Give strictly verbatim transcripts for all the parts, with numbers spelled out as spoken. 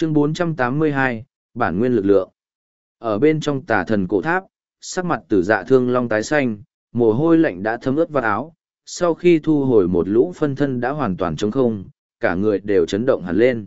Chương bốn trăm tám mươi hai, Bản nguyên lực lượng. Ở bên trong tà thần cổ tháp, sắc mặt Tử Dạ Thương Long tái xanh, mồ hôi lạnh đã thấm ướt vào áo, sau khi thu hồi một lũ phân thân đã hoàn toàn trống không, cả người đều chấn động hẳn lên.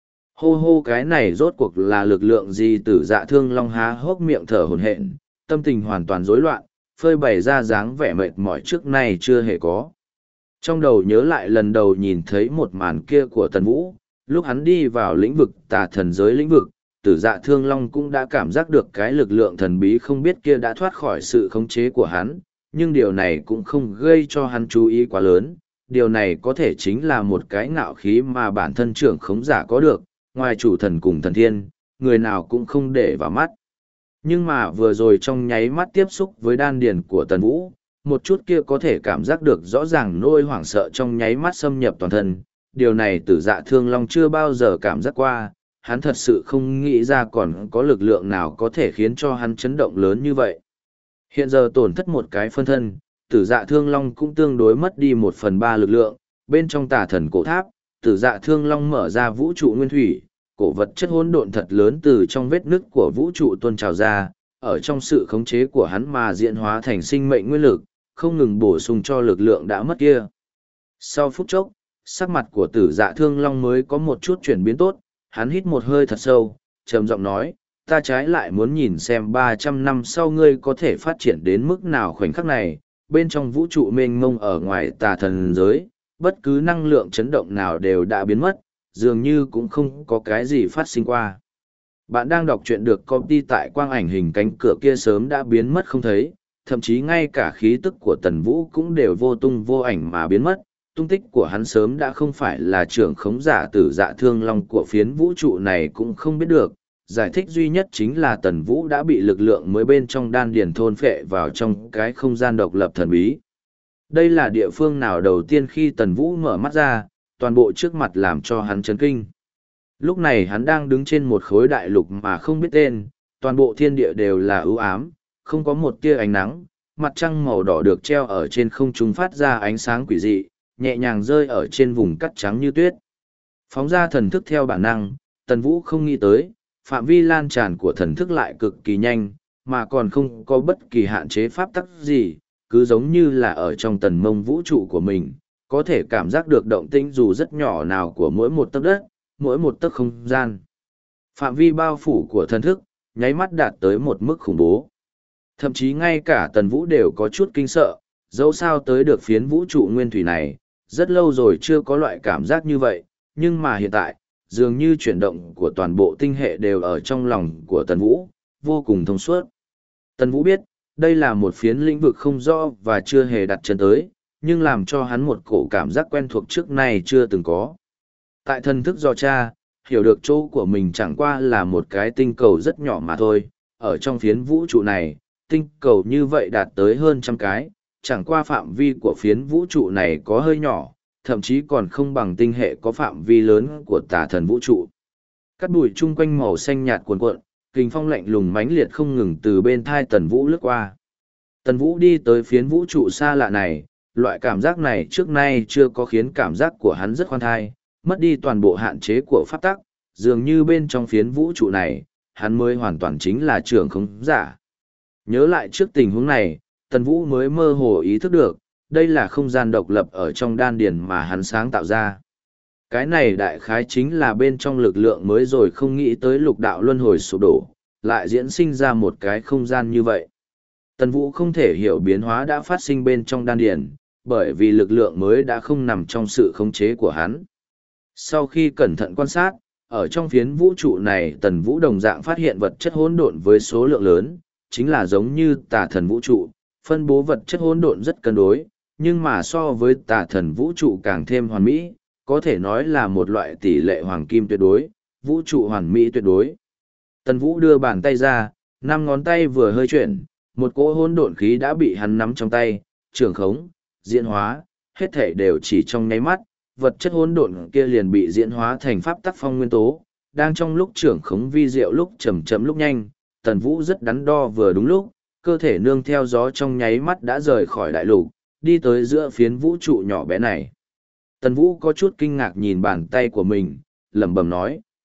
Hô hô, cái này rốt cuộc là lực lượng gì? Tử Dạ Thương Long há hốc miệng thở hổn hển, tâm tình hoàn toàn rối loạn, phơi bày ra dáng vẻ mệt mỏi trước nay chưa hề có. Trong đầu nhớ lại lần đầu nhìn thấy một màn kia của Tần Vũ, lúc hắn đi vào lĩnh vực tà thần giới lĩnh vực, Tử Dạ Thương Long cũng đã cảm giác được cái lực lượng thần bí không biết kia đã thoát khỏi sự khống chế của hắn, nhưng điều này cũng không gây cho hắn chú ý quá lớn. Điều này có thể chính là một cái ngạo khí mà bản thân trưởng khống giả có được, ngoài chủ thần cùng thần thiên, người nào cũng không để vào mắt. Nhưng mà vừa rồi trong nháy mắt tiếp xúc với đan điền của Tần Vũ, một chút kia có thể cảm giác được rõ ràng nỗi hoảng sợ trong nháy mắt xâm nhập toàn thân. Điều này Tử Dạ Thương Long chưa bao giờ cảm giác qua, hắn thật sự không nghĩ ra còn có lực lượng nào có thể khiến cho hắn chấn động lớn như vậy. Hiện giờ tổn thất một cái phân thân, Tử Dạ Thương Long cũng tương đối mất đi một phần ba lực lượng. Bên trong tà thần cổ tháp, Tử Dạ Thương Long mở ra vũ trụ nguyên thủy, cổ vật chất hỗn độn thật lớn từ trong vết nứt của vũ trụ tuôn trào ra, ở trong sự khống chế của hắn mà diễn hóa thành sinh mệnh nguyên lực, không ngừng bổ sung cho lực lượng đã mất kia. Sau phút chốc, sắc mặt của Tử Dạ Thương Long mới có một chút chuyển biến tốt, hắn hít một hơi thật sâu, trầm giọng nói, ta trái lại muốn nhìn xem ba trăm năm sau ngươi có thể phát triển đến mức nào. Khoảnh khắc này, bên trong vũ trụ mênh mông ở ngoài tà thần giới, bất cứ năng lượng chấn động nào đều đã biến mất, dường như cũng không có cái gì phát sinh qua. Bạn đang đọc truyện được công ty tại quang ảnh hình cánh cửa kia sớm đã biến mất không thấy, thậm chí ngay cả khí tức của Tần Vũ cũng đều vô tung vô ảnh mà biến mất. Tung tích của hắn sớm đã không phải là trưởng khống giả Tử Dạ Thương Long của phiến vũ trụ này cũng không biết được. Giải thích duy nhất chính là Tần Vũ đã bị lực lượng mới bên trong đan điền thôn phệ vào trong cái không gian độc lập thần bí. Đây là địa phương nào đầu tiên khi Tần Vũ mở mắt ra, toàn bộ trước mặt làm cho hắn chấn kinh. Lúc này hắn đang đứng trên một khối đại lục mà không biết tên, toàn bộ thiên địa đều là ưu ám, không có một tia ánh nắng, mặt trăng màu đỏ được treo ở trên không trung phát ra ánh sáng quỷ dị, nhẹ nhàng rơi ở trên vùng cắt trắng như tuyết. Phóng ra thần thức theo bản năng, Tần Vũ không nghĩ tới, phạm vi lan tràn của thần thức lại cực kỳ nhanh, mà còn không có bất kỳ hạn chế pháp tắc gì, cứ giống như là ở trong tần mông vũ trụ của mình, có thể cảm giác được động tĩnh dù rất nhỏ nào của mỗi một tấc đất, mỗi một tấc không gian. Phạm vi bao phủ của thần thức, nháy mắt đạt tới một mức khủng bố. Thậm chí ngay cả Tần Vũ đều có chút kinh sợ, dẫu sao tới được phiến vũ trụ nguyên thủy này, rất lâu rồi chưa có loại cảm giác như vậy, nhưng mà hiện tại, dường như chuyển động của toàn bộ tinh hệ đều ở trong lòng của Tần Vũ, vô cùng thông suốt. Tần Vũ biết, đây là một phiến lĩnh vực không rõ và chưa hề đặt chân tới, nhưng làm cho hắn một cổ cảm giác quen thuộc trước nay chưa từng có. Tại thần thức do cha, hiểu được chỗ của mình chẳng qua là một cái tinh cầu rất nhỏ mà thôi, ở trong phiến vũ trụ này, tinh cầu như vậy đạt tới hơn trăm cái, chẳng qua phạm vi của phiến vũ trụ này có hơi nhỏ, thậm chí còn không bằng tinh hệ có phạm vi lớn của tà thần vũ trụ. Cát bụi chung quanh màu xanh nhạt cuồn cuộn, kình phong lạnh lùng mãnh liệt không ngừng từ bên thai Tần Vũ lướt qua. Tần Vũ đi tới phiến vũ trụ xa lạ này, loại cảm giác này trước nay chưa có, khiến cảm giác của hắn rất khoan thai, mất đi toàn bộ hạn chế của pháp tắc, dường như bên trong phiến vũ trụ này, hắn mới hoàn toàn chính là trưởng khống giả. Nhớ lại trước tình huống này, Tần Vũ mới mơ hồ ý thức được, đây là không gian độc lập ở trong đan điền mà hắn sáng tạo ra. Cái này đại khái chính là bên trong lực lượng mới rồi, không nghĩ tới lục đạo luân hồi sụp đổ, lại diễn sinh ra một cái không gian như vậy. Tần Vũ không thể hiểu biến hóa đã phát sinh bên trong đan điền, bởi vì lực lượng mới đã không nằm trong sự khống chế của hắn. Sau khi cẩn thận quan sát, ở trong phiến vũ trụ này Tần Vũ đồng dạng phát hiện vật chất hỗn độn với số lượng lớn, chính là giống như tà thần vũ trụ, phân bố vật chất hỗn độn rất cân đối, nhưng mà so với tà thần vũ trụ càng thêm hoàn mỹ, có thể nói là một loại tỷ lệ hoàng kim tuyệt đối, vũ trụ hoàn mỹ tuyệt đối. Tần Vũ đưa bàn tay ra, năm ngón tay vừa hơi chuyển, một cỗ hỗn độn khí đã bị hắn nắm trong tay, trường khống, diễn hóa, hết thể đều chỉ trong nháy mắt, vật chất hỗn độn kia liền bị diễn hóa thành pháp tắc phong nguyên tố, đang trong lúc trưởng khống vi diệu, lúc chậm chậm lúc nhanh, Tần Vũ rất đắn đo vừa đúng lúc, cơ thể nương theo gió trong nháy mắt đã rời khỏi đại lục, đi tới giữa phiến vũ trụ nhỏ bé này. Tần Vũ có chút kinh ngạc nhìn bàn tay của mình, lẩm bẩm nói,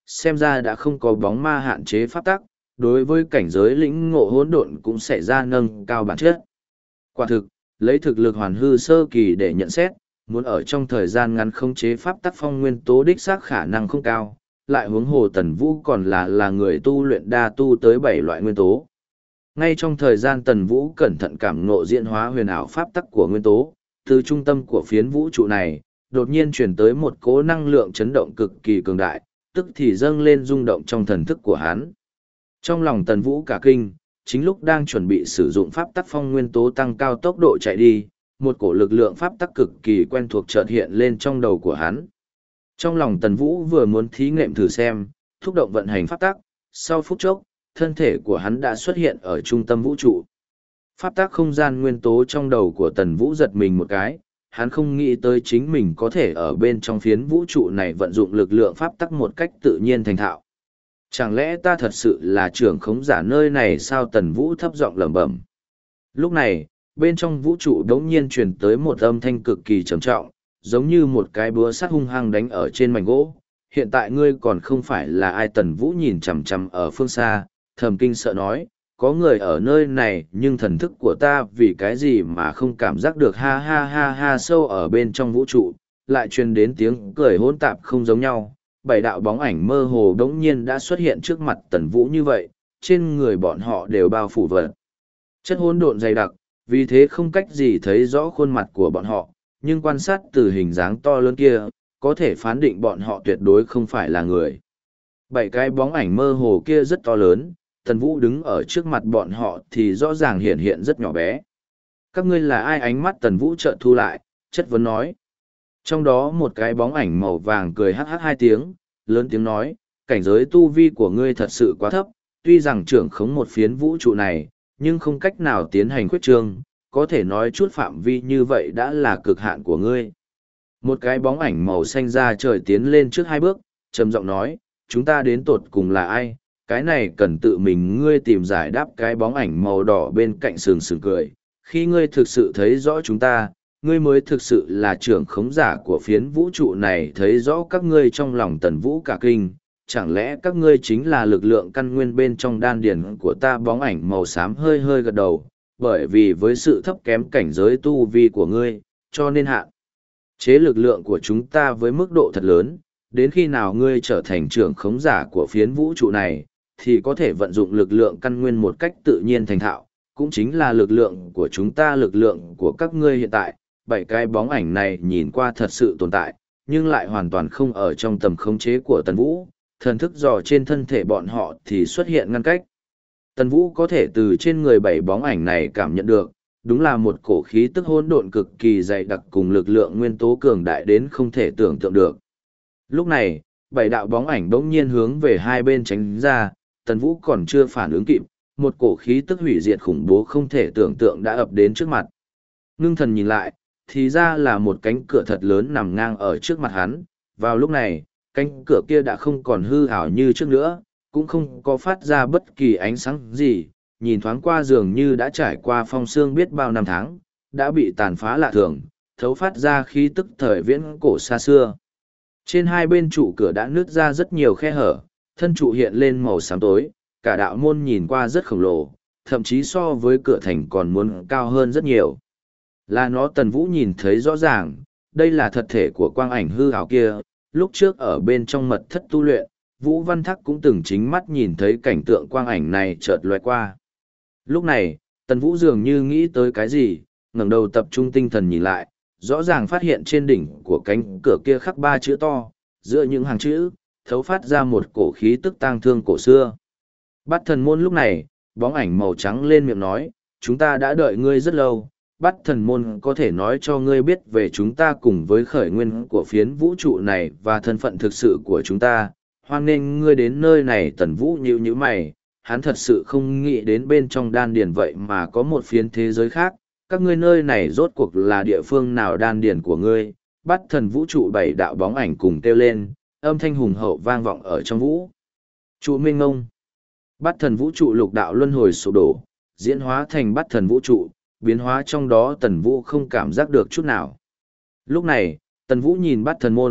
xem ra đã không có bóng ma hạn chế pháp tắc, đối với cảnh giới lĩnh ngộ hỗn độn cũng sẽ ra nâng cao bản chất. Quả thực, lấy thực lực hoàn hư sơ kỳ để nhận xét, muốn ở trong thời gian ngắn khống chế pháp tắc phong nguyên tố đích xác khả năng không cao, lại huống hồ Tần Vũ còn là là người tu luyện đa tu tới bảy loại nguyên tố. Ngay trong thời gian Tần Vũ cẩn thận cảm ngộ diễn hóa huyền ảo pháp tắc của nguyên tố, từ trung tâm của phiến vũ trụ này, đột nhiên chuyển tới một cỗ năng lượng chấn động cực kỳ cường đại, tức thì dâng lên rung động trong thần thức của hắn. Trong lòng Tần Vũ cả kinh, chính lúc đang chuẩn bị sử dụng pháp tắc phong nguyên tố tăng cao tốc độ chạy đi, một cổ lực lượng pháp tắc cực kỳ quen thuộc chợt hiện lên trong đầu của hắn. Trong lòng Tần Vũ vừa muốn thí nghiệm thử xem, thúc động vận hành pháp tắc, sau phút chốc, thân thể của hắn đã xuất hiện ở trung tâm vũ trụ. Pháp tắc không gian nguyên tố trong đầu của Tần Vũ giật mình một cái, hắn không nghĩ tới chính mình có thể ở bên trong phiến vũ trụ này vận dụng lực lượng pháp tắc một cách tự nhiên thành thạo. Chẳng lẽ ta thật sự là trưởng khống giả nơi này sao? Tần Vũ thấp giọng lẩm bẩm. Lúc này, bên trong vũ trụ đống nhiên truyền tới một âm thanh cực kỳ trầm trọng, giống như một cái búa sắt hung hăng đánh ở trên mảnh gỗ. Hiện tại ngươi còn không phải là ai? Tần Vũ nhìn chằm chằm ở phương xa, thầm kinh sợ nói, có người ở nơi này nhưng thần thức của ta vì cái gì mà không cảm giác được. Ha ha ha ha. Sâu ở bên trong vũ trụ, lại truyền đến tiếng cười hỗn tạp không giống nhau. Bảy đạo bóng ảnh mơ hồ đống nhiên đã xuất hiện trước mặt Tần Vũ như vậy, trên người bọn họ đều bao phủ vật chất hỗn độn dày đặc, vì thế không cách gì thấy rõ khuôn mặt của bọn họ, nhưng quan sát từ hình dáng to lớn kia, có thể phán định bọn họ tuyệt đối không phải là người. Bảy cái bóng ảnh mơ hồ kia rất to lớn, Tần Vũ đứng ở trước mặt bọn họ thì rõ ràng hiện hiện rất nhỏ bé. Các ngươi là ai? Ánh mắt Tần Vũ chợt thu lại, chất vấn nói. Trong đó một cái bóng ảnh màu vàng cười hắc hắc hai tiếng, lớn tiếng nói, cảnh giới tu vi của ngươi thật sự quá thấp, tuy rằng trưởng khống một phiến vũ trụ này, nhưng không cách nào tiến hành khuyết trương, có thể nói chút phạm vi như vậy đã là cực hạn của ngươi. Một cái bóng ảnh màu xanh ra trời tiến lên trước hai bước, trầm giọng nói, chúng ta đến tột cùng là ai? Cái này cần tự mình ngươi tìm giải đáp. Cái bóng ảnh màu đỏ bên cạnh sừng sừng cười, khi ngươi thực sự thấy rõ chúng ta, ngươi mới thực sự là trưởng khống giả của phiến vũ trụ này. Thấy rõ các ngươi trong lòng Tần Vũ cả kinh, chẳng lẽ các ngươi chính là lực lượng căn nguyên bên trong đan điền của ta? Bóng ảnh màu xám hơi hơi gật đầu, bởi vì với sự thấp kém cảnh giới tu vi của ngươi, cho nên hạn chế lực lượng của chúng ta với mức độ thật lớn, đến khi nào ngươi trở thành trưởng khống giả của phiến vũ trụ này, thì có thể vận dụng lực lượng căn nguyên một cách tự nhiên thành thạo, cũng chính là lực lượng của chúng ta. Lực lượng của các ngươi hiện tại, bảy cái bóng ảnh này nhìn qua thật sự tồn tại, nhưng lại hoàn toàn không ở trong tầm khống chế của Tần Vũ, thần thức dò trên thân thể bọn họ thì xuất hiện ngăn cách. Tần Vũ có thể từ trên người bảy bóng ảnh này cảm nhận được, đúng là một cổ khí tức hỗn độn cực kỳ dày đặc cùng lực lượng nguyên tố cường đại đến không thể tưởng tượng được. Lúc này, bảy đạo bóng ảnh bỗng nhiên hướng về hai bên tránh ra, Tần Vũ còn chưa phản ứng kịp, một cổ khí tức hủy diệt khủng bố không thể tưởng tượng đã ập đến trước mặt. Ngưng thần nhìn lại, thì ra là một cánh cửa thật lớn nằm ngang ở trước mặt hắn. Vào lúc này, cánh cửa kia đã không còn hư ảo như trước nữa, cũng không có phát ra bất kỳ ánh sáng gì, nhìn thoáng qua dường như đã trải qua phong sương biết bao năm tháng, đã bị tàn phá lạ thường, thấu phát ra khí tức thời viễn cổ xa xưa. Trên hai bên trụ cửa đã nứt ra rất nhiều khe hở, thân trụ hiện lên màu xám tối, cả đạo môn nhìn qua rất khổng lồ, thậm chí so với cửa thành còn muốn cao hơn rất nhiều. Là nó. Tần Vũ nhìn thấy rõ ràng, đây là thật thể của quang ảnh hư ảo kia. Lúc trước ở bên trong mật thất tu luyện, Vũ Văn Thắc cũng từng chính mắt nhìn thấy cảnh tượng quang ảnh này chợt lóe qua. Lúc này, Tần Vũ dường như nghĩ tới cái gì, ngẩng đầu tập trung tinh thần nhìn lại, rõ ràng phát hiện trên đỉnh của cánh cửa kia khắc ba chữ to, giữa những hàng chữ, thấu phát ra một cổ khí tức tang thương cổ xưa. Bát Thần Môn. Lúc này, bóng ảnh màu trắng lên miệng nói, chúng ta đã đợi ngươi rất lâu. Bát Thần Môn có thể nói cho ngươi biết về chúng ta cùng với khởi nguyên của phiến vũ trụ này và thân phận thực sự của chúng ta. Hoan nghênh ngươi đến nơi này. Tần Vũ nhíu nhíu mày, hắn thật sự không nghĩ đến bên trong đan điền vậy mà có một phiến thế giới khác. Các ngươi nơi này rốt cuộc là địa phương nào? Đan điền của ngươi? Bát Thần vũ trụ. Bảy đạo bóng ảnh cùng kêu lên, âm thanh hùng hậu vang vọng ở trong vũ trụ mênh mông. Bát Thần vũ trụ lục đạo luân hồi sụp đổ, diễn hóa thành Bát Thần vũ trụ, biến hóa trong đó Tần Vũ không cảm giác được chút nào. Lúc này, Tần Vũ nhìn Bát Thần môn,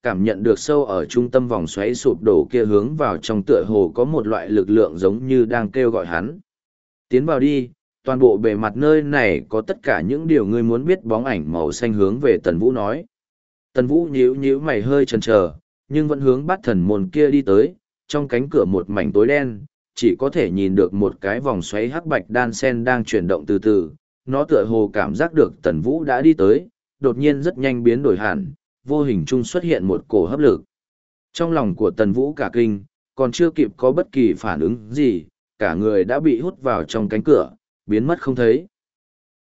cảm nhận được sâu ở trung tâm vòng xoáy sụp đổ kia hướng vào trong tựa hồ có một loại lực lượng giống như đang kêu gọi hắn. Tiến vào đi, toàn bộ bề mặt nơi này có tất cả những điều ngươi muốn biết. Bóng ảnh màu xanh hướng về Tần Vũ nói. Tần Vũ nhíu nhíu mày hơi chần chờ, nhưng vẫn hướng bắt thần môn kia đi tới, trong cánh cửa một mảnh tối đen, chỉ có thể nhìn được một cái vòng xoáy hắc bạch đan sen đang chuyển động từ từ. Nó tựa hồ cảm giác được Tần Vũ đã đi tới, đột nhiên rất nhanh biến đổi hẳn, vô hình chung xuất hiện một cổ hấp lực. Trong lòng của Tần Vũ cả kinh, còn chưa kịp có bất kỳ phản ứng gì, cả người đã bị hút vào trong cánh cửa, biến mất không thấy.